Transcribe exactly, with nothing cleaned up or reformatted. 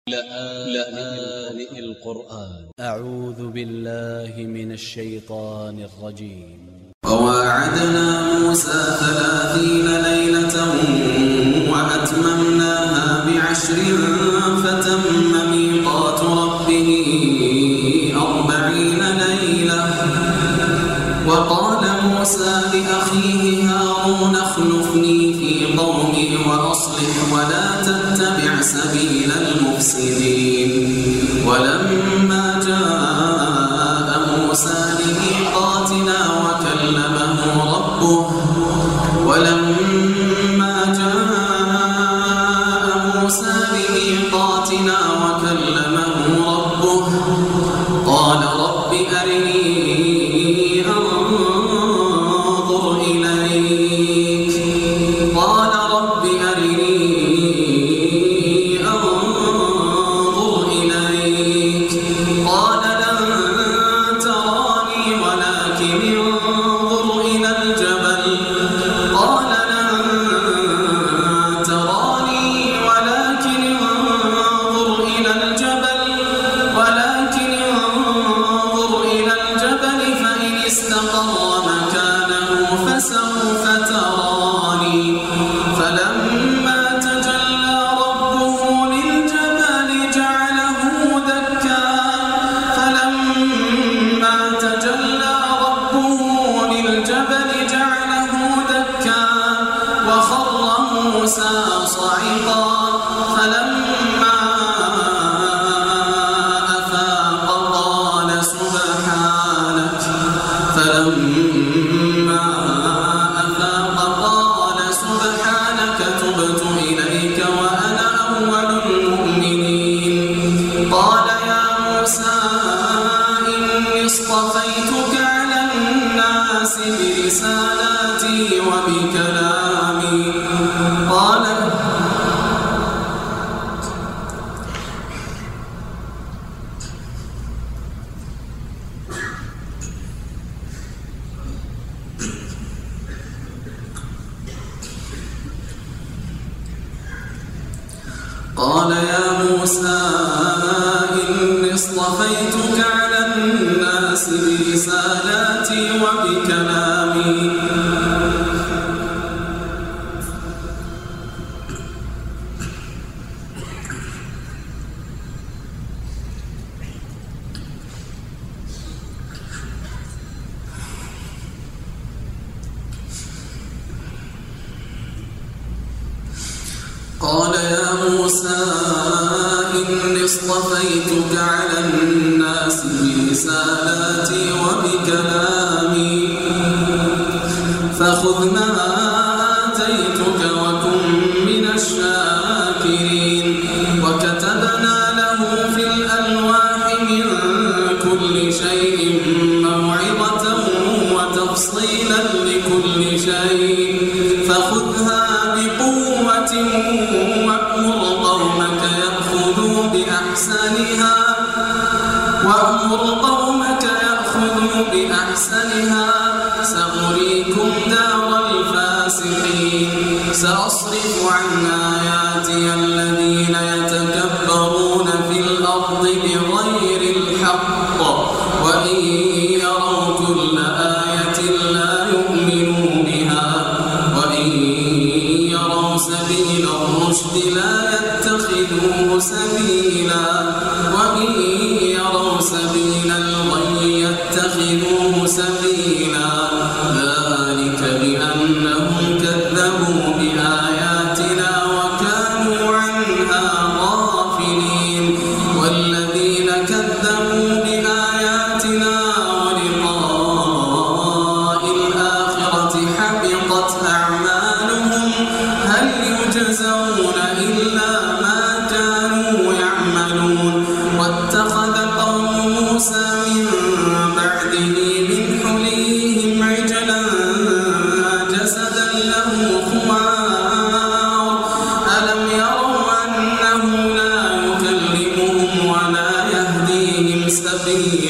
لآن القرآن أ ع و ذ ب ا ل ل ه من ا ل ش ي ط ا ن ا ل ج ي م وواعدنا موسى ثلاثين ليلة وأتممناها بعشر فتم ميقات ربه أربعين ليلة وقال موسى لأخيه هارون اخلفني في قومي وأصلح ولا تتبع سبيل المفسدين ولما جاء موسى لميقاتنا وكلمه ربه ولما جاء موسى لميقاتنا وكلمه ربه قال رب أرني أنظر إليك قال رب أرني أنظر إليك قال لن تراني ولكن انظر إلى الجبل قال لن تراني ولكن انظر إلى الجبل ولكن انظر إلى الجبل فإن استقر مكانه فسوف تراني فلما تجلى ربه للجبل جعله دكا فلما تجلى ربه للجبل جعله دكا وخر موسى صعقا فلما أفاق قال سبحانك فلما أفاق قال سبحانك تبت إليك وأنا أول المؤمنين قال يا موسى إني اصطفيتك على الناس برسالاتي وبكلامي قال قال يا موسى إني اصطفيتك على الناس برسالاتي وبكلامي قال يا موسى إني اصطفيتك على الناس برسالاتي وبكلامي فخذ ما آتيتك وكن من الشاكرين وكتبنا له في الألواح من كل شيء موعظة وتفصيلا لكل شيء فخذها بقوة وأمر قومك يأخذوا بأحسنها وأمر قومك يأخذوا بأحسنها سأريكم دار الفاسقين سأصرف عن آياتي الذين يتكبرون في الأرض بغير الحق وإن يروا كل آية لا يؤمنوا بها وإن يروا سبيل الرشد لا يتخذوه سبيلا وإن يروا سبيل الغي يتخذوه سبيلا ذلك بأنهم كذبوا بآياتنا وكانوا عنها غافلين والذين كذبوا بآياتنا ولقاء الآخرة حبطت أعمالهم هل يجزون إلا ما كانوا يعملون واتخذ قوم موسى من بعده من حليهم عجلا جسدا له خوار ألم يروا أنه لا يكلمهم ولا يهديهم سبيلا